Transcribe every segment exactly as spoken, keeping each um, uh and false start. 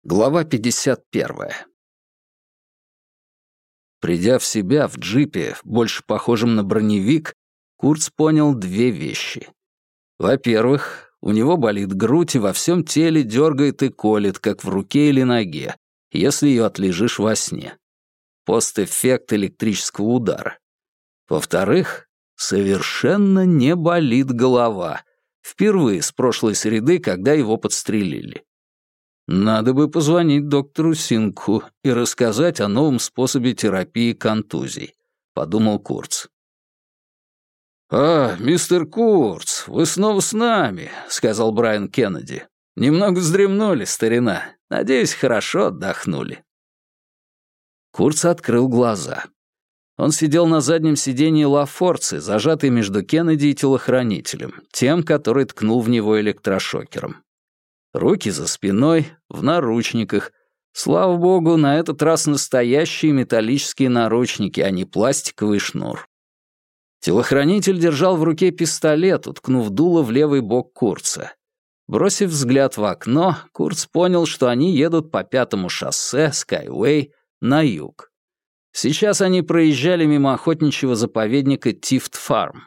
Глава пятьдесят первая. Придя в себя в джипе, больше похожем на броневик, Курц понял две вещи. Во-первых, у него болит грудь и во всем теле дергает и колет, как в руке или ноге, если ее отлежишь во сне. Постэффект электрического удара. Во-вторых, совершенно не болит голова. Впервые с прошлой среды, когда его подстрелили. Надо бы позвонить доктору Сингху и рассказать о новом способе терапии контузий, подумал Курц. «А, мистер Курц, вы снова с нами», — сказал Брайан Кеннеди. «Немного вздремнули, старина. Надеюсь, хорошо отдохнули». Курц открыл глаза. Он сидел на заднем сиденье Ла Форцы, зажатый между Кеннеди и телохранителем, тем, который ткнул в него электрошокером. Руки за спиной, в наручниках. Слава богу, на этот раз настоящие металлические наручники, а не пластиковый шнур. Телохранитель держал в руке пистолет, уткнув дуло в левый бок Курца. Бросив взгляд в окно, Курц понял, что они едут по пятому шоссе, Скайуэй, на юг. Сейчас они проезжали мимо охотничьего заповедника Тифт-Фарм.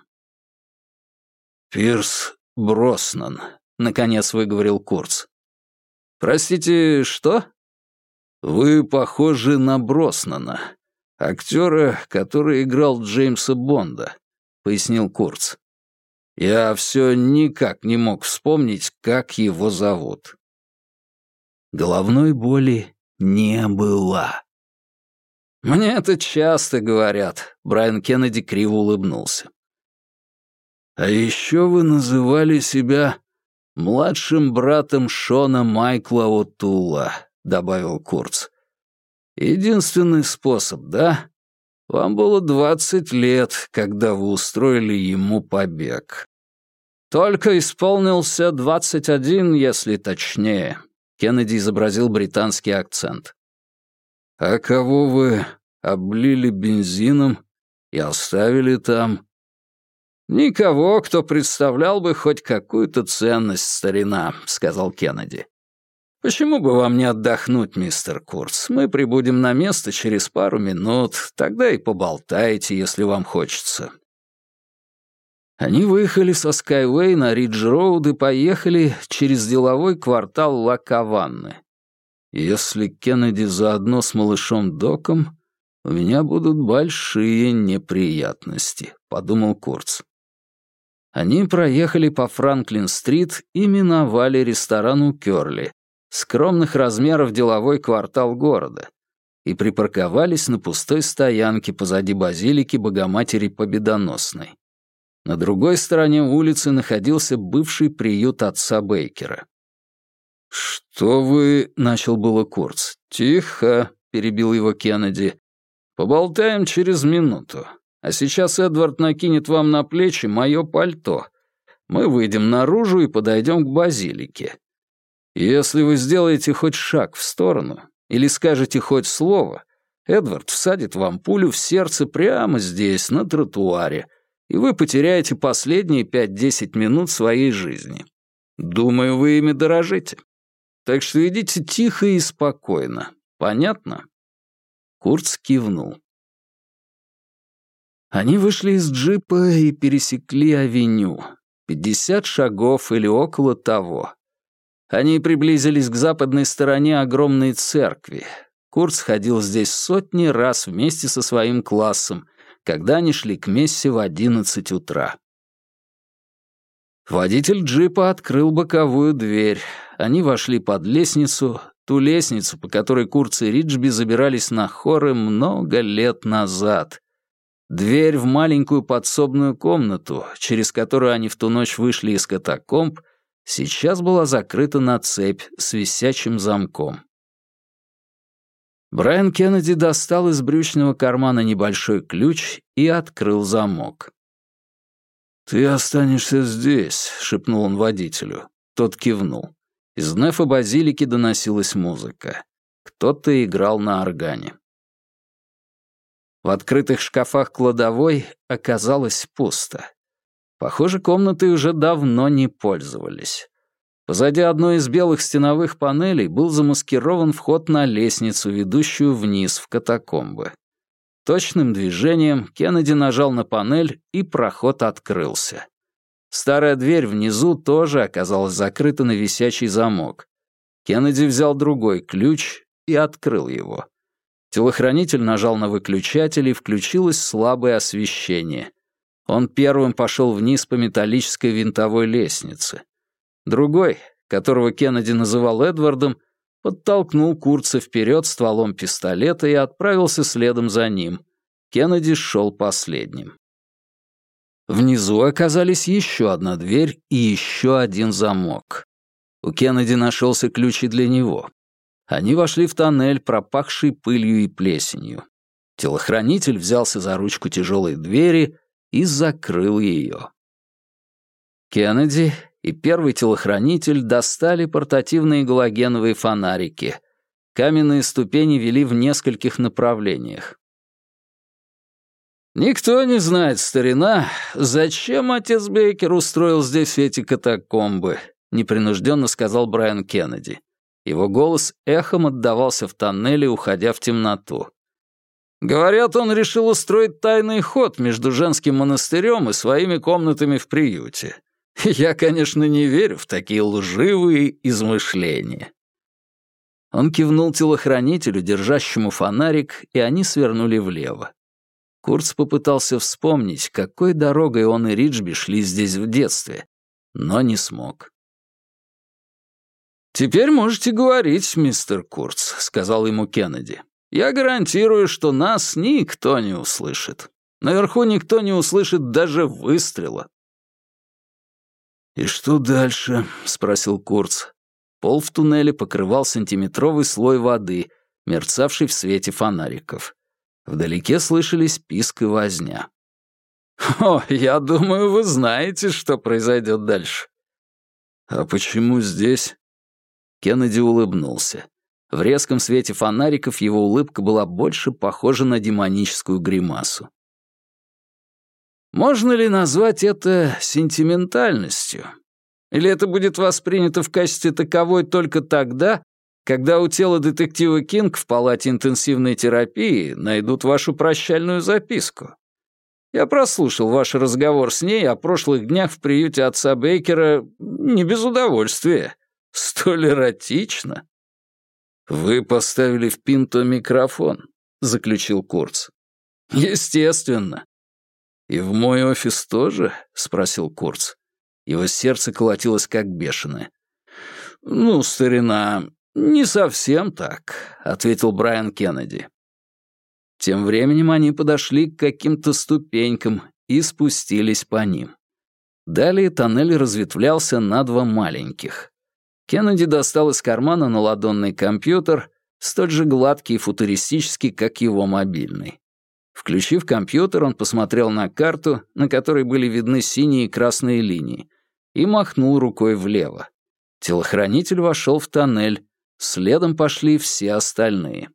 «Пирс Броснан», — наконец выговорил Курц. «Простите, что?» «Вы похожи на Броснана, актера, который играл Джеймса Бонда», — пояснил Курц. «Я все никак не мог вспомнить, как его зовут». Головной боли не было. «Мне это часто говорят», — Брайан Кеннеди криво улыбнулся. «А еще вы называли себя младшим братом Шона Майкла О'Тула», — добавил Курц. «Единственный способ, да? Вам было двадцать лет, когда вы устроили ему побег». «Только исполнился двадцать один, если точнее», — Кеннеди изобразил британский акцент. «А кого вы облили бензином и оставили там?» «Никого, кто представлял бы хоть какую-то ценность, старина», — сказал Кеннеди. «Почему бы вам не отдохнуть, мистер Курц? Мы прибудем на место через пару минут, тогда и поболтаете, если вам хочется». Они выехали со Скайуэй на Ридж-Роуд и поехали через деловой квартал Ла-Каванны. «Если Кеннеди заодно с малышом Доком, у меня будут большие неприятности», — подумал Курц. Они проехали по Франклин-стрит и миновали ресторан у Кёрли, скромных размеров деловой квартал города, и припарковались на пустой стоянке позади базилики Богоматери Победоносной. На другой стороне улицы находился бывший приют отца Бейкера. «Что вы...» — начал было Курц. «Тихо», — перебил его Кеннеди. «Поболтаем через минуту. А сейчас Эдвард накинет вам на плечи мое пальто. Мы выйдем наружу и подойдем к базилике. Если вы сделаете хоть шаг в сторону или скажете хоть слово, Эдвард всадит вам пулю в сердце прямо здесь, на тротуаре, и вы потеряете последние пять-десять минут своей жизни. Думаю, вы ими дорожите. Так что идите тихо и спокойно. Понятно?» Курц кивнул. Они вышли из джипа и пересекли авеню. Пятьдесят шагов или около того. Они приблизились к западной стороне огромной церкви. Курц ходил здесь сотни раз вместе со своим классом, когда они шли к мессе в одиннадцать утра. Водитель джипа открыл боковую дверь. Они вошли под лестницу, ту лестницу, по которой Курц и Риджби забирались на хоры много лет назад. Дверь в маленькую подсобную комнату, через которую они в ту ночь вышли из катакомб, сейчас была закрыта на цепь с висячим замком. Брайан Кеннеди достал из брючного кармана небольшой ключ и открыл замок. «Ты останешься здесь», — шепнул он водителю. Тот кивнул. Из нефа базилики доносилась музыка. Кто-то играл на органе. В открытых шкафах кладовой оказалось пусто. Похоже, комнатой уже давно не пользовались. Позади одной из белых стеновых панелей был замаскирован вход на лестницу, ведущую вниз в катакомбы. Точным движением Кеннеди нажал на панель, и проход открылся. Старая дверь внизу тоже оказалась закрыта на висячий замок. Кеннеди взял другой ключ и открыл его. Телохранитель нажал на выключатель, и включилось слабое освещение. Он первым пошел вниз по металлической винтовой лестнице. Другой, которого Кеннеди называл Эдвардом, подтолкнул Курца вперед стволом пистолета и отправился следом за ним. Кеннеди шел последним. Внизу оказались еще одна дверь и еще один замок. У Кеннеди нашелся ключ и для него. Они вошли в тоннель, пропахший пылью и плесенью. Телохранитель взялся за ручку тяжелой двери и закрыл ее. Кеннеди и первый телохранитель достали портативные галогеновые фонарики. Каменные ступени вели в нескольких направлениях. «Никто не знает, старина, зачем отец Бейкер устроил здесь эти катакомбы», — непринужденно сказал Брайан Кеннеди. Его голос эхом отдавался в тоннеле, уходя в темноту. «Говорят, он решил устроить тайный ход между женским монастырем и своими комнатами в приюте. Я, конечно, не верю в такие лживые измышления». Он кивнул телохранителю, держащему фонарик, и они свернули влево. Курц попытался вспомнить, какой дорогой он и Риджби шли здесь в детстве, но не смог. «Теперь можете говорить, мистер Курц», — сказал ему Кеннеди. «Я гарантирую, что нас никто не услышит. Наверху никто не услышит даже выстрела». «И что дальше?» — спросил Курц. Пол в туннеле покрывал сантиметровый слой воды, мерцавший в свете фонариков. Вдалеке слышались писк и возня. «О, я думаю, вы знаете, что произойдет дальше». «А почему здесь?» Кеннеди улыбнулся. В резком свете фонариков его улыбка была больше похожа на демоническую гримасу. Можно ли назвать это сентиментальностью? Или это будет воспринято в качестве таковой только тогда, когда у тела детектива Кинг в палате интенсивной терапии найдут вашу прощальную записку? Я прослушал ваш разговор с ней о прошлых днях в приюте отца Бейкера не без удовольствия. Столь эротично. «Вы поставили в Пинто микрофон», — заключил Курц. «Естественно». «И в мой офис тоже?» — спросил Курц. Его сердце колотилось как бешеное. «Ну, старина, не совсем так», — ответил Брайан Кеннеди. Тем временем они подошли к каким-то ступенькам и спустились по ним. Далее тоннель разветвлялся на два маленьких. Кеннеди достал из кармана наладонный компьютер, столь же гладкий и футуристический, как его мобильный. Включив компьютер, он посмотрел на карту, на которой были видны синие и красные линии, и махнул рукой влево. Телохранитель вошел в тоннель, следом пошли все остальные.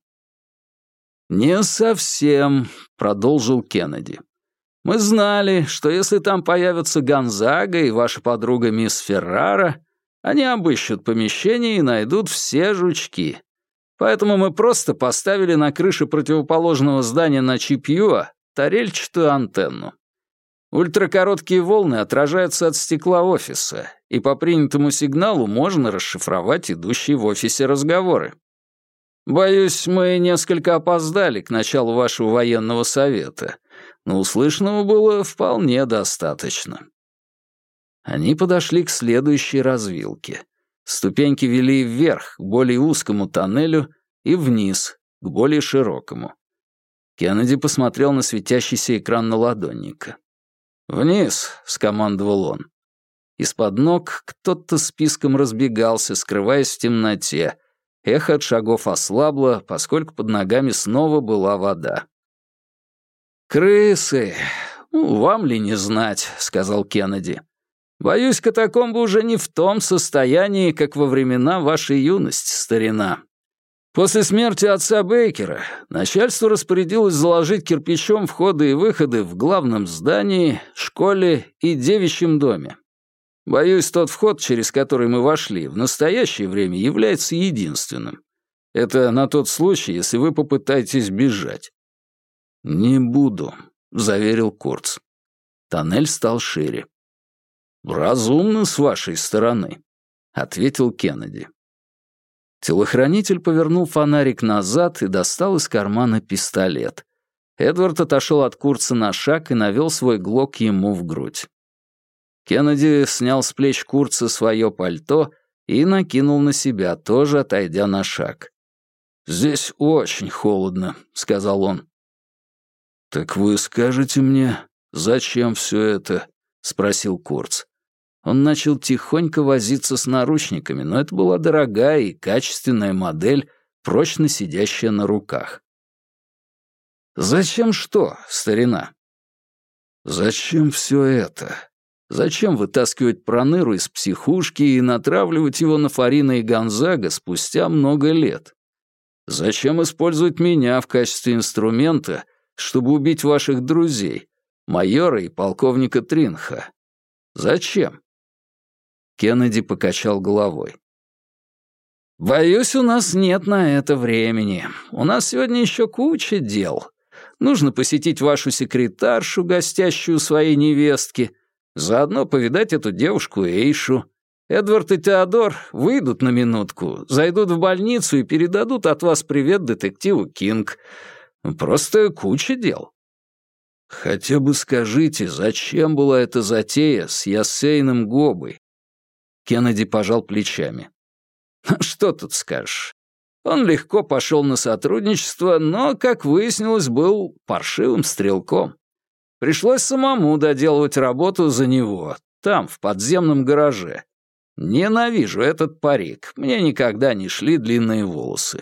«Не совсем», — продолжил Кеннеди. «Мы знали, что если там появятся Гонзага и ваша подруга мисс Феррара, они обыщут помещение и найдут все жучки. Поэтому мы просто поставили на крыше противоположного здания на Чипьюа тарельчатую антенну. Ультракороткие волны отражаются от стекла офиса, и по принятому сигналу можно расшифровать идущие в офисе разговоры. Боюсь, мы несколько опоздали к началу вашего военного совета, но услышанного было вполне достаточно». Они подошли к следующей развилке. Ступеньки вели вверх, к более узкому тоннелю, и вниз, к более широкому. Кеннеди посмотрел на светящийся экран наладонника. «Вниз», — скомандовал он. Из-под ног кто-то списком разбегался, скрываясь в темноте. Эхо от шагов ослабло, поскольку под ногами снова была вода. «Крысы! Ну, вам ли не знать», — сказал Кеннеди. «Боюсь, катакомбы уже не в том состоянии, как во времена вашей юности, старина. После смерти отца Бейкера начальство распорядилось заложить кирпичом входы и выходы в главном здании, школе и девичьем доме. Боюсь, тот вход, через который мы вошли, в настоящее время является единственным. Это на тот случай, если вы попытаетесь бежать». «Не буду», — заверил Курц. Тоннель стал шире. «Разумно с вашей стороны», — ответил Кеннеди. Телохранитель повернул фонарик назад и достал из кармана пистолет. Эдвард отошел от Курца на шаг и навел свой глок ему в грудь. Кеннеди снял с плеч Курца свое пальто и накинул на себя, тоже отойдя на шаг. «Здесь очень холодно», — сказал он. «Так вы скажете мне, зачем все это?» — спросил Курц. Он начал тихонько возиться с наручниками, но это была дорогая и качественная модель, прочно сидящая на руках. «Зачем что, старина?» «Зачем все это? Зачем вытаскивать Проныру из психушки и натравливать его на Фарина и Гонзага спустя много лет? Зачем использовать меня в качестве инструмента, чтобы убить ваших друзей, майора и полковника Тринха? Зачем?» Кеннеди покачал головой. «Боюсь, у нас нет на это времени. У нас сегодня еще куча дел. Нужно посетить вашу секретаршу, гостящую у своей невестки, заодно повидать эту девушку Эйшу. Эдвард и Теодор выйдут на минутку, зайдут в больницу и передадут от вас привет детективу Кинг. Просто куча дел». «Хотя бы скажите, зачем была эта затея с Яссейном Гобой?» Кеннеди пожал плечами. «Что тут скажешь? Он легко пошел на сотрудничество, но, как выяснилось, был паршивым стрелком. Пришлось самому доделывать работу за него, там, в подземном гараже. Ненавижу этот парик, мне никогда не шли длинные волосы».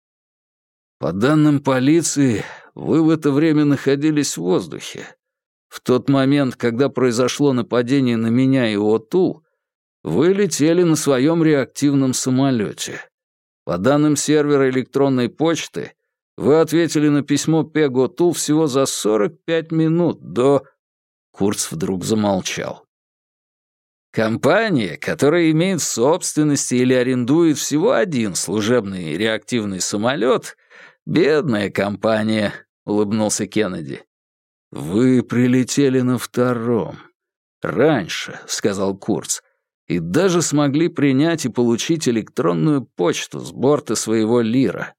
«По данным полиции, вы в это время находились в воздухе. В тот момент, когда произошло нападение на меня и Отул, вы летели на своем реактивном самолете. По данным сервера электронной почты, вы ответили на письмо Пег Отул всего за сорок пять минут до...» Курц вдруг замолчал. «Компания, которая имеет в собственности или арендует всего один служебный реактивный самолет, бедная компания», — улыбнулся Кеннеди. «Вы прилетели на втором. Раньше», — сказал Курц, «и даже смогли принять и получить электронную почту с борта своего Лира».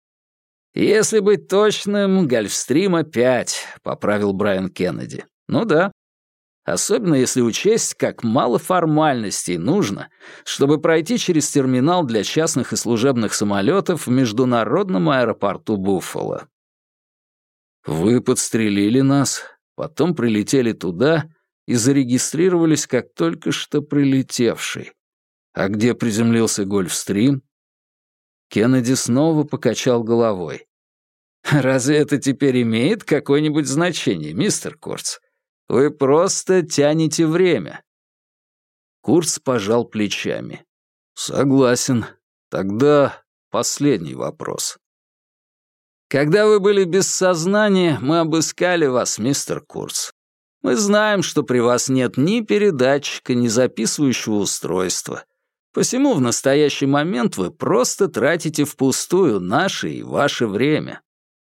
«Если быть точным, Гольфстрима пять», — поправил Брайан Кеннеди. «Ну да. Особенно если учесть, как мало формальностей нужно, чтобы пройти через терминал для частных и служебных самолетов в международном аэропорту Буффало». «Вы подстрелили нас, потом прилетели туда и зарегистрировались как только что прилетевший. А где приземлился Гольфстрим?» Кеннеди снова покачал головой. «Разве это теперь имеет какое-нибудь значение, мистер Курц? Вы просто тянете время». Курц пожал плечами. «Согласен. Тогда последний вопрос». «Когда вы были без сознания, мы обыскали вас, мистер Курц. Мы знаем, что при вас нет ни передатчика, ни записывающего устройства. Посему в настоящий момент вы просто тратите впустую наше и ваше время».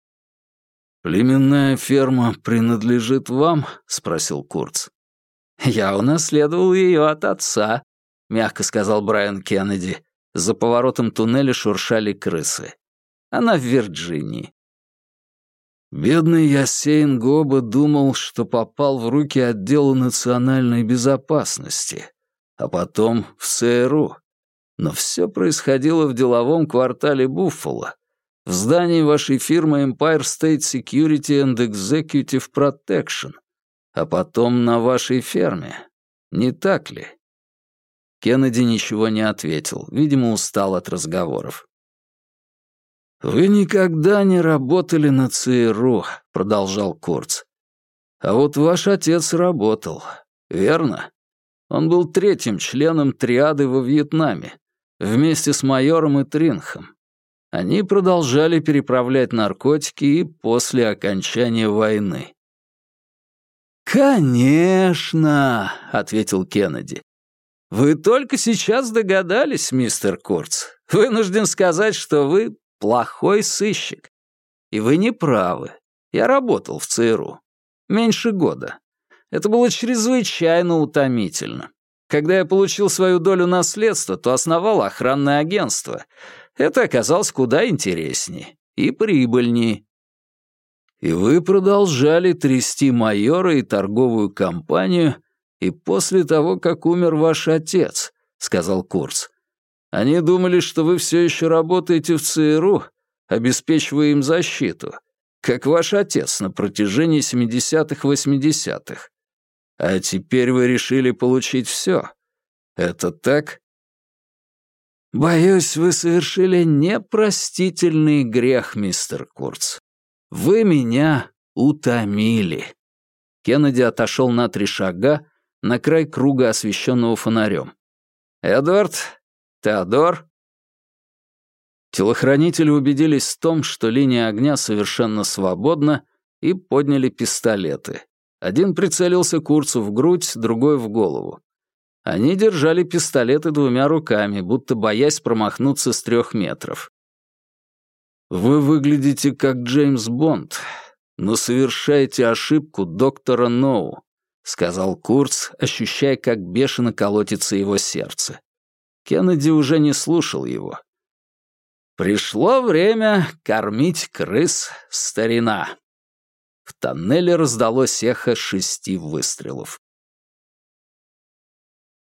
«Племенная ферма принадлежит вам?» — спросил Курц. «Я унаследовал ее от отца», — мягко сказал Брайан Кеннеди. За поворотом туннеля шуршали крысы. «Она в Вирджинии». Бедный Яссейн Гоба думал, что попал в руки отдела национальной безопасности, а потом в ЦРУ. Но все происходило в деловом квартале Буффало, в здании вашей фирмы Empire State Security and Executive Protection, а потом на вашей ферме. Не так ли? Кеннеди ничего не ответил, видимо, устал от разговоров. «Вы никогда не работали на ЦРУ», — продолжал Курц. «А вот ваш отец работал, верно? Он был третьим членом триады во Вьетнаме, вместе с майором и Тринхом. Они продолжали переправлять наркотики и после окончания войны». «Конечно», — ответил Кеннеди. Вы только сейчас догадались, мистер Курц. Вынужден сказать, что вы плохой сыщик. И вы не правы. Я работал в ЦРУ. Меньше года. Это было чрезвычайно утомительно. Когда я получил свою долю наследства, то основал охранное агентство. Это оказалось куда интереснее и прибыльнее. И вы продолжали трясти майора и торговую компанию и после того, как умер ваш отец, сказал Курц. Они думали, что вы все еще работаете в ЦРУ, обеспечивая им защиту, как ваш отец на протяжении семидесятых-восьмидесятых. А теперь вы решили получить все. Это так? Боюсь, вы совершили непростительный грех, мистер Курц. Вы меня утомили. Кеннеди отошел на три шага, на край круга, освещенного фонарем. Эдвард? Теодор? Телохранители убедились в том, что линия огня совершенно свободна, и подняли пистолеты. Один прицелился Курцу в грудь, другой в голову. Они держали пистолеты двумя руками, будто боясь промахнуться с трех метров. «Вы выглядите как Джеймс Бонд, но совершаете ошибку доктора Ноу», — сказал Курц, ощущая, как бешено колотится его сердце. Кеннеди уже не слушал его. «Пришло время кормить крыс, старина». В тоннеле раздалось эхо шести выстрелов.